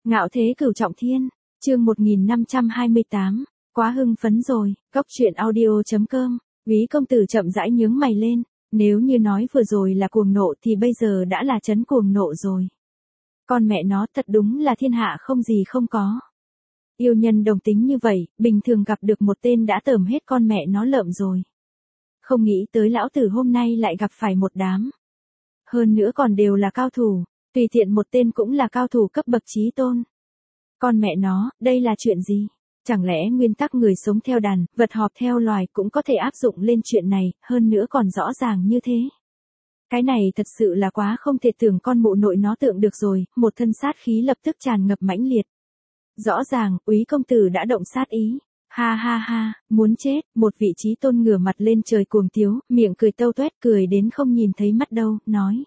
Ngạo thế cửu trọng thiên, chương 1528, quá hưng phấn rồi, góc chuyện audio.com, Úy công tử chậm rãi nhướng mày lên, nếu như nói vừa rồi là cuồng nộ thì bây giờ đã là trấn cuồng nộ rồi. Con mẹ nó thật đúng là thiên hạ không gì không có. Yêu nhân đồng tính như vậy, bình thường gặp được một tên đã tởm hết con mẹ nó lợm rồi. Không nghĩ tới lão tử hôm nay lại gặp phải một đám. Hơn nữa còn đều là cao thủ, tùy tiện một tên cũng là cao thủ cấp bậc chí tôn. Con mẹ nó, đây là chuyện gì? Chẳng lẽ nguyên tắc người sống theo đàn, vật họp theo loài cũng có thể áp dụng lên chuyện này, hơn nữa còn rõ ràng như thế? Cái này thật sự là quá không thể tưởng con mụ nội nó tượng được rồi, một thân sát khí lập tức tràn ngập mãnh liệt. Rõ ràng, Úy công tử đã động sát ý. Ha ha ha, muốn chết, một vị trí tôn ngửa mặt lên trời cuồng tiếu, miệng cười tâu tuét cười đến không nhìn thấy mắt đâu, nói.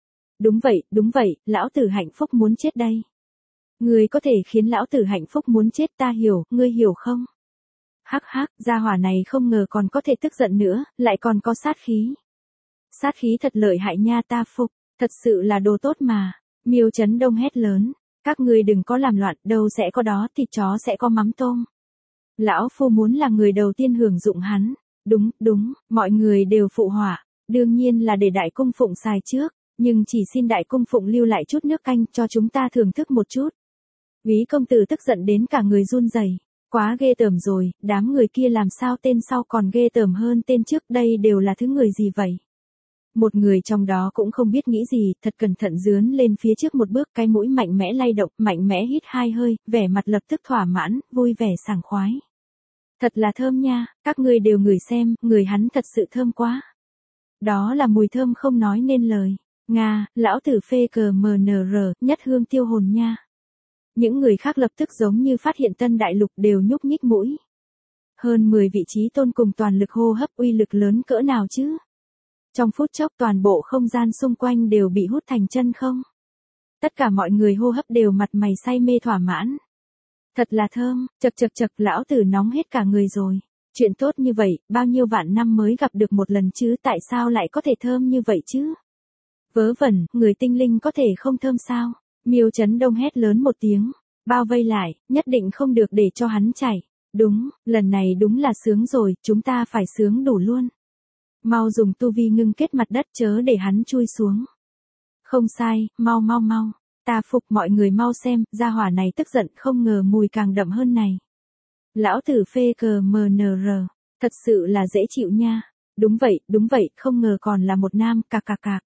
Đúng vậy, lão tử hạnh phúc muốn chết đây. Ngươi có thể khiến lão tử hạnh phúc muốn chết ta hiểu, ngươi hiểu không? Hắc hắc, gia hỏa này không ngờ còn có thể tức giận nữa, lại còn có sát khí. Sát khí thật lợi hại nha ta phục, thật sự là đồ tốt mà. Miêu Chấn Đông hét lớn, các ngươi đừng có làm loạn, đâu sẽ có đó thịt chó sẽ có mắm tôm. Lão phu muốn là người đầu tiên hưởng dụng hắn. Đúng, mọi người đều phụ họa, đương nhiên là để đại cung phụng xài trước, nhưng chỉ xin đại cung phụng lưu lại chút nước canh cho chúng ta thưởng thức một chút. Úy công tử tức giận đến cả người run rẩy, quá ghê tởm rồi, đám người kia làm sao tên sau còn ghê tởm hơn tên trước, đây đều là thứ người gì vậy? Một người trong đó cũng không biết nghĩ gì, thật cẩn thận dướn lên phía trước một bước, cái mũi mạnh mẽ lay động, mạnh mẽ hít hai hơi, vẻ mặt lập tức thỏa mãn, vui vẻ sảng khoái. Thật là thơm nha, các ngươi đều ngửi xem, người hắn thật sự thơm quá. Đó là mùi thơm không nói nên lời. Nga, lão tử phê cờ MNR, nhất hương tiêu hồn nha. Những người khác lập tức giống như phát hiện tân đại lục đều nhúc nhích mũi. Hơn 10 vị trí tôn cùng toàn lực hô hấp uy lực lớn cỡ nào chứ? Trong phút chốc toàn bộ không gian xung quanh đều bị hút thành chân không. Tất cả mọi người hô hấp đều mặt mày say mê thỏa mãn. Thật là thơm, chật, lão tử nóng hết cả người rồi. Chuyện tốt như vậy, bao nhiêu vạn năm mới gặp được một lần chứ, tại sao lại có thể thơm như vậy chứ? Vớ vẩn, người tinh linh có thể không thơm sao? Miêu Chấn Đông hét lớn một tiếng, bao vây lại, nhất định không được để cho hắn chảy. Đúng, lần này đúng là sướng rồi, chúng ta phải sướng đủ luôn. Mau dùng tu vi ngưng kết mặt đất chớ để hắn chui xuống. Không sai, mau. Ta phục, mọi người mau xem, gia hỏa này tức giận không ngờ mùi càng đậm hơn này. Lão tử phê cờ MNR, thật sự là dễ chịu nha. Đúng vậy, không ngờ còn là một nam, cạc.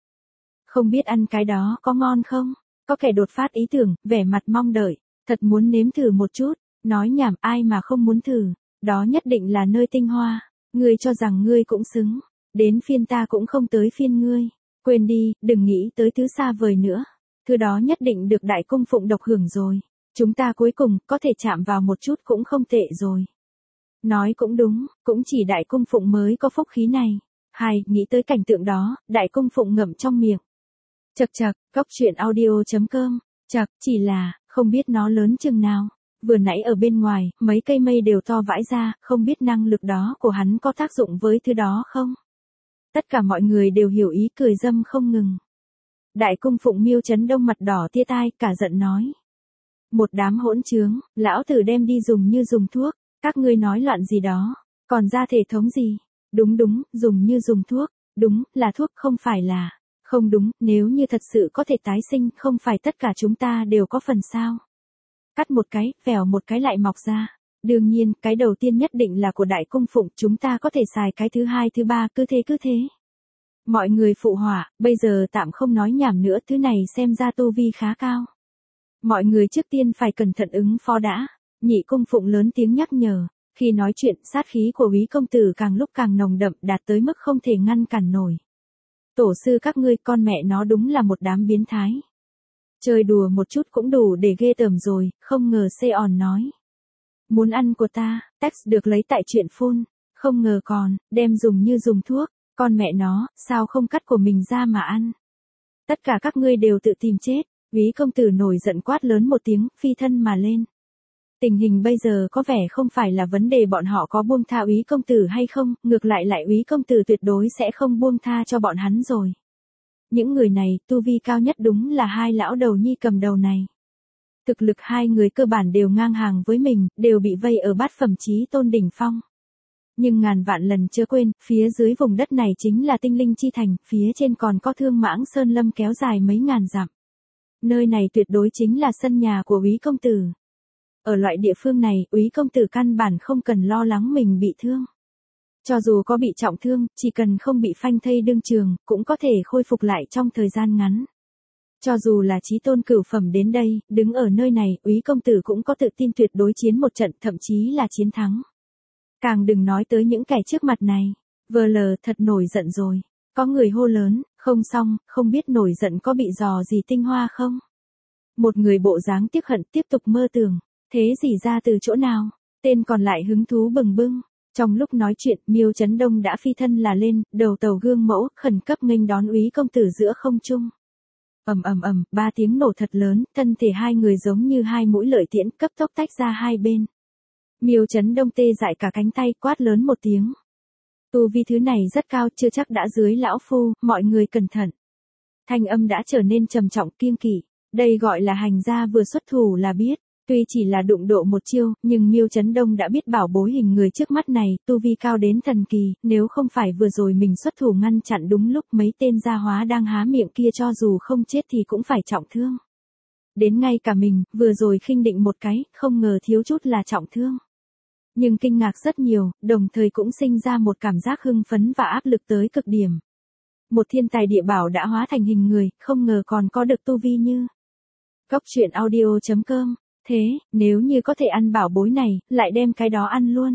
Không biết ăn cái đó có ngon không? Có kẻ đột phát ý tưởng, vẻ mặt mong đợi, thật muốn nếm thử một chút, nói nhảm ai mà không muốn thử, đó nhất định là nơi tinh hoa, ngươi cho rằng ngươi cũng xứng, đến phiên ta cũng không tới phiên ngươi, quên đi, đừng nghĩ tới thứ xa vời nữa, thứ đó nhất định được đại cung phụng độc hưởng rồi, chúng ta cuối cùng có thể chạm vào một chút cũng không tệ rồi. Nói cũng đúng, cũng chỉ đại cung phụng mới có phúc khí này. Hay, nghĩ tới cảnh tượng đó, đại cung phụng ngậm trong miệng. Chật, góc chuyện audio.com, chỉ là, không biết nó lớn chừng nào. Vừa nãy ở bên ngoài, mấy cây mây đều to vãi ra, không biết năng lực đó của hắn có tác dụng với thứ đó không? Tất cả mọi người đều hiểu ý cười dâm không ngừng. Đại cung phụng Miêu Chấn Đông mặt đỏ tia tai, cả giận nói. Một đám hỗn trướng, lão tử đem đi dùng như dùng thuốc, các ngươi nói loạn gì đó, còn ra thể thống gì? Đúng, dùng như dùng thuốc, đúng, là thuốc không phải là. Không đúng, nếu như thật sự có thể tái sinh, không phải tất cả chúng ta đều có phần sao. Cắt một cái, vèo một cái lại mọc ra. Đương nhiên, cái đầu tiên nhất định là của đại cung phụng, chúng ta có thể xài cái thứ hai, thứ ba, cứ thế. Mọi người phụ họa, bây giờ tạm không nói nhảm nữa, thứ này xem ra tu vi khá cao. Mọi người trước tiên phải cẩn thận ứng phó đã. Nhị cung phụng lớn tiếng nhắc nhở, khi nói chuyện, sát khí của Úy công tử càng lúc càng nồng đậm, đạt tới mức không thể ngăn cản nổi. Tổ sư các ngươi, con mẹ nó đúng là một đám biến thái. Chơi đùa một chút cũng đủ để ghê tởm rồi, không ngờ Seon nói. Muốn ăn của ta, text được lấy tại chuyện phun, không ngờ còn, đem dùng như dùng thuốc, con mẹ nó, sao không cắt của mình ra mà ăn. Tất cả các ngươi đều tự tìm chết, Úy công tử nổi giận quát lớn một tiếng, phi thân mà lên. Tình hình bây giờ có vẻ không phải là vấn đề bọn họ có buông tha Úy công tử hay không, ngược lại Úy công tử tuyệt đối sẽ không buông tha cho bọn hắn rồi. Những người này, tu vi cao nhất đúng là hai lão đầu nhi cầm đầu này. Thực lực hai người cơ bản đều ngang hàng với mình, đều bị vây ở bát phẩm chí tôn đỉnh phong. Nhưng ngàn vạn lần chớ quên, phía dưới vùng đất này chính là tinh linh chi thành, phía trên còn có Thương Mãng Sơn Lâm kéo dài mấy ngàn dặm. Nơi này tuyệt đối chính là sân nhà của Úy công tử. Ở loại địa phương này, Úy công tử căn bản không cần lo lắng mình bị thương. Cho dù có bị trọng thương, chỉ cần không bị phanh thây đương trường, cũng có thể khôi phục lại trong thời gian ngắn. Cho dù là chí tôn cửu phẩm đến đây, đứng ở nơi này, Úy công tử cũng có tự tin tuyệt đối chiến một trận, thậm chí là chiến thắng. Càng đừng nói tới những kẻ trước mặt này. Vờ lờ thật nổi giận rồi. Có người hô lớn, không xong, không biết nổi giận có bị dò gì tinh hoa không? Một người bộ dáng tiếc hận tiếp tục mơ tưởng. Thế gì ra từ chỗ nào? Tên còn lại hứng thú bừng bừng. Trong lúc nói chuyện, Miêu Chấn Đông đã phi thân là lên, đầu tàu gương mẫu, khẩn cấp nghênh đón Úy công tử giữa không trung. Ầm ầm ầm, ba tiếng nổ thật lớn, thân thể hai người giống như hai mũi lợi tiễn cấp tốc tách ra hai bên. Miêu Chấn Đông tê dại cả cánh tay, quát lớn một tiếng. Tu vi thứ này rất cao, chưa chắc đã dưới lão phu, mọi người cẩn thận. Thanh âm đã trở nên trầm trọng kiêng kỵ. Đây gọi là hành gia vừa xuất thủ là biết. Tuy chỉ là đụng độ một chiêu, nhưng Miêu Chấn Đông đã biết bảo bối hình người trước mắt này, tu vi cao đến thần kỳ, nếu không phải vừa rồi mình xuất thủ ngăn chặn đúng lúc mấy tên gia hóa đang há miệng kia cho dù không chết thì cũng phải trọng thương. Đến ngay cả mình, vừa rồi khinh định một cái, không ngờ thiếu chút là trọng thương. Nhưng kinh ngạc rất nhiều, đồng thời cũng sinh ra một cảm giác hưng phấn và áp lực tới cực điểm. Một thiên tài địa bảo đã hóa thành hình người, không ngờ còn có được tu vi như. Cốc truyện audio.com. Thế, nếu như có thể ăn bảo bối này, lại đem cái đó ăn luôn.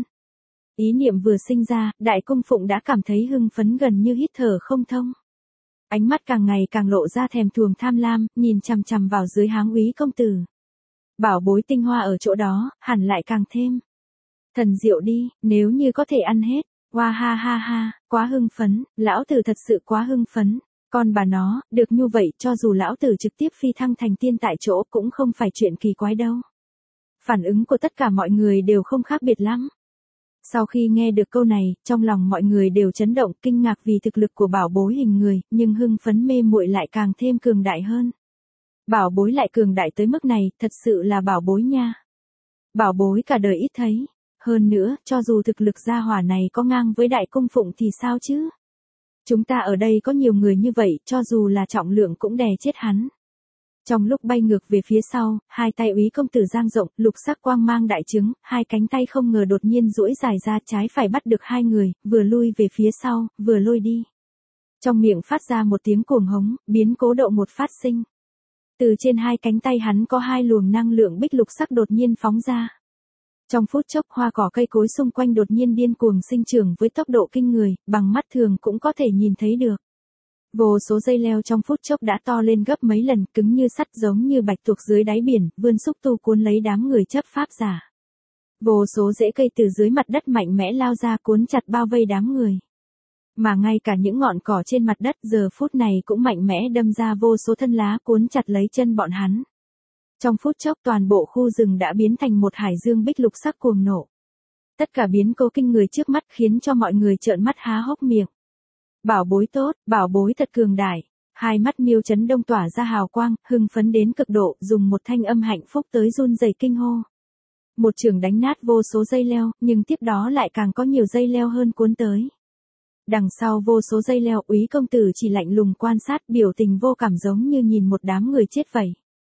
Ý niệm vừa sinh ra, Đại Cung Phụng đã cảm thấy hưng phấn gần như hít thở không thông. Ánh mắt càng ngày càng lộ ra thèm thuồng tham lam, nhìn chằm chằm vào dưới háng Úy công tử. Bảo bối tinh hoa ở chỗ đó, hẳn lại càng thêm. Thần diệu đi, nếu như có thể ăn hết. Hoa ha ha ha, quá hưng phấn, lão tử thật sự quá hưng phấn. Con bà nó, được như vậy cho dù lão tử trực tiếp phi thăng thành tiên tại chỗ cũng không phải chuyện kỳ quái đâu. Phản ứng của tất cả mọi người đều không khác biệt lắm. Sau khi nghe được câu này, trong lòng mọi người đều chấn động kinh ngạc vì thực lực của bảo bối hình người, nhưng hưng phấn mê muội lại càng thêm cường đại hơn. Bảo bối lại cường đại tới mức này, thật sự là bảo bối nha. Bảo bối cả đời ít thấy. Hơn nữa, cho dù thực lực gia hỏa này có ngang với Đại Cung Phụng thì sao chứ? Chúng ta ở đây có nhiều người như vậy, cho dù là trọng lượng cũng đè chết hắn. Trong lúc bay ngược về phía sau, hai tay Úy công tử dang rộng, lục sắc quang mang đại trứng, hai cánh tay không ngờ đột nhiên duỗi dài ra trái phải bắt được hai người, vừa lui về phía sau, vừa lôi đi. Trong miệng phát ra một tiếng cuồng hống, biến cố độ một phát sinh. Từ trên hai cánh tay hắn có hai luồng năng lượng bích lục sắc đột nhiên phóng ra. Trong phút chốc hoa cỏ cây cối xung quanh đột nhiên điên cuồng sinh trưởng với tốc độ kinh người, bằng mắt thường cũng có thể nhìn thấy được. Vô số dây leo trong phút chốc đã to lên gấp mấy lần, cứng như sắt giống như bạch tuộc dưới đáy biển, vươn xúc tu cuốn lấy đám người chấp pháp giả. Vô số rễ cây từ dưới mặt đất mạnh mẽ lao ra cuốn chặt bao vây đám người. Mà ngay cả những ngọn cỏ trên mặt đất giờ phút này cũng mạnh mẽ đâm ra vô số thân lá cuốn chặt lấy chân bọn hắn. Trong phút chốc toàn bộ khu rừng đã biến thành một hải dương bích lục sắc cuồng nộ. Tất cả biến cố kinh người trước mắt khiến cho mọi người trợn mắt há hốc miệng. Bảo bối tốt, bảo bối thật cường đại. Hai mắt Miêu Chấn Đông tỏa ra hào quang, hưng phấn đến cực độ, dùng một thanh âm hạnh phúc tới run rẩy kinh hô. Một chưởng đánh nát vô số dây leo, nhưng tiếp đó lại càng có nhiều dây leo hơn cuốn tới. Đằng sau vô số dây leo, Úy công tử chỉ lạnh lùng quan sát, biểu tình vô cảm giống như nhìn một đám người chết vậy.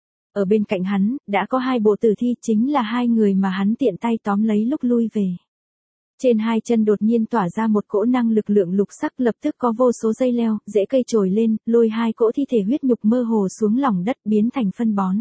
Ở bên cạnh hắn, đã có hai bộ tử thi, chính là hai người mà hắn tiện tay tóm lấy lúc lui về. Trên hai chân đột nhiên tỏa ra một cỗ năng lực lượng lục sắc, lập tức có vô số dây leo, rễ cây trồi lên, lôi hai cỗ thi thể huyết nhục mơ hồ xuống lòng đất biến thành phân bón.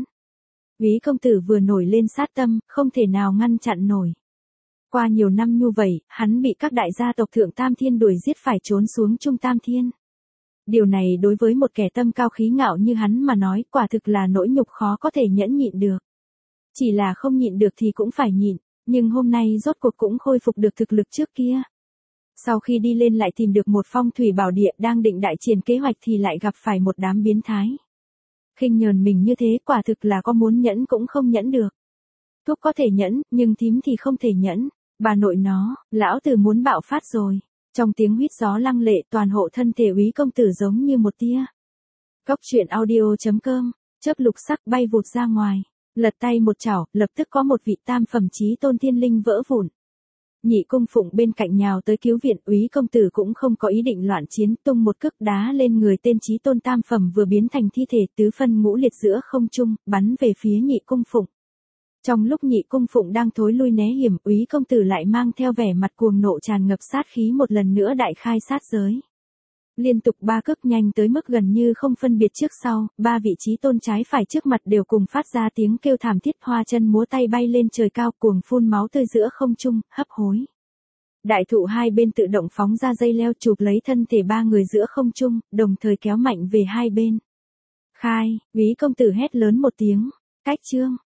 Úy công tử vừa nổi lên sát tâm, không thể nào ngăn chặn nổi. Qua nhiều năm như vậy, hắn bị các đại gia tộc Thượng Tam Thiên đuổi giết phải trốn xuống Trung Tam Thiên. Điều này đối với một kẻ tâm cao khí ngạo như hắn mà nói, quả thực là nỗi nhục khó có thể nhẫn nhịn được. Chỉ là không nhịn được thì cũng phải nhịn, nhưng hôm nay rốt cuộc cũng khôi phục được thực lực trước kia. Sau khi đi lên lại tìm được một phong thủy bảo địa đang định đại triển kế hoạch thì lại gặp phải một đám biến thái. Khinh nhờn mình như thế quả thực là có muốn nhẫn cũng không nhẫn được. Thúc có thể nhẫn, nhưng thím thì không thể nhẫn. Bà nội nó, lão tử muốn bạo phát rồi. Trong tiếng huýt gió lăng lệ toàn hộ thân thể Úy công tử giống như một tia. Cốc truyện audio.com, chớp lục sắc bay vụt ra ngoài. Lật tay một chảo, lập tức có một vị tam phẩm chí tôn thiên linh vỡ vụn. Nhị cung phụng bên cạnh nhào tới cứu viện, úy công tử cũng không có ý định loạn chiến, tung một cước đá lên người tên chí tôn tam phẩm vừa biến thành thi thể, tứ phân ngũ liệt giữa không trung, bắn về phía nhị cung phụng. Trong lúc nhị cung phụng đang thối lui né hiểm, úy công tử lại mang theo vẻ mặt cuồng nộ tràn ngập sát khí một lần nữa đại khai sát giới. Liên tục 3 cước nhanh tới mức gần như không phân biệt trước sau, 3 vị trí tôn trái phải trước mặt đều cùng phát ra tiếng kêu thảm thiết, hoa chân múa tay bay lên trời cao, cuồng phun máu tươi giữa không trung, hấp hối. Đại thụ hai bên tự động phóng ra dây leo chụp lấy thân thể 3 người giữa không trung, đồng thời kéo mạnh về hai bên. Khai, úy công tử hét lớn một tiếng, cách chương.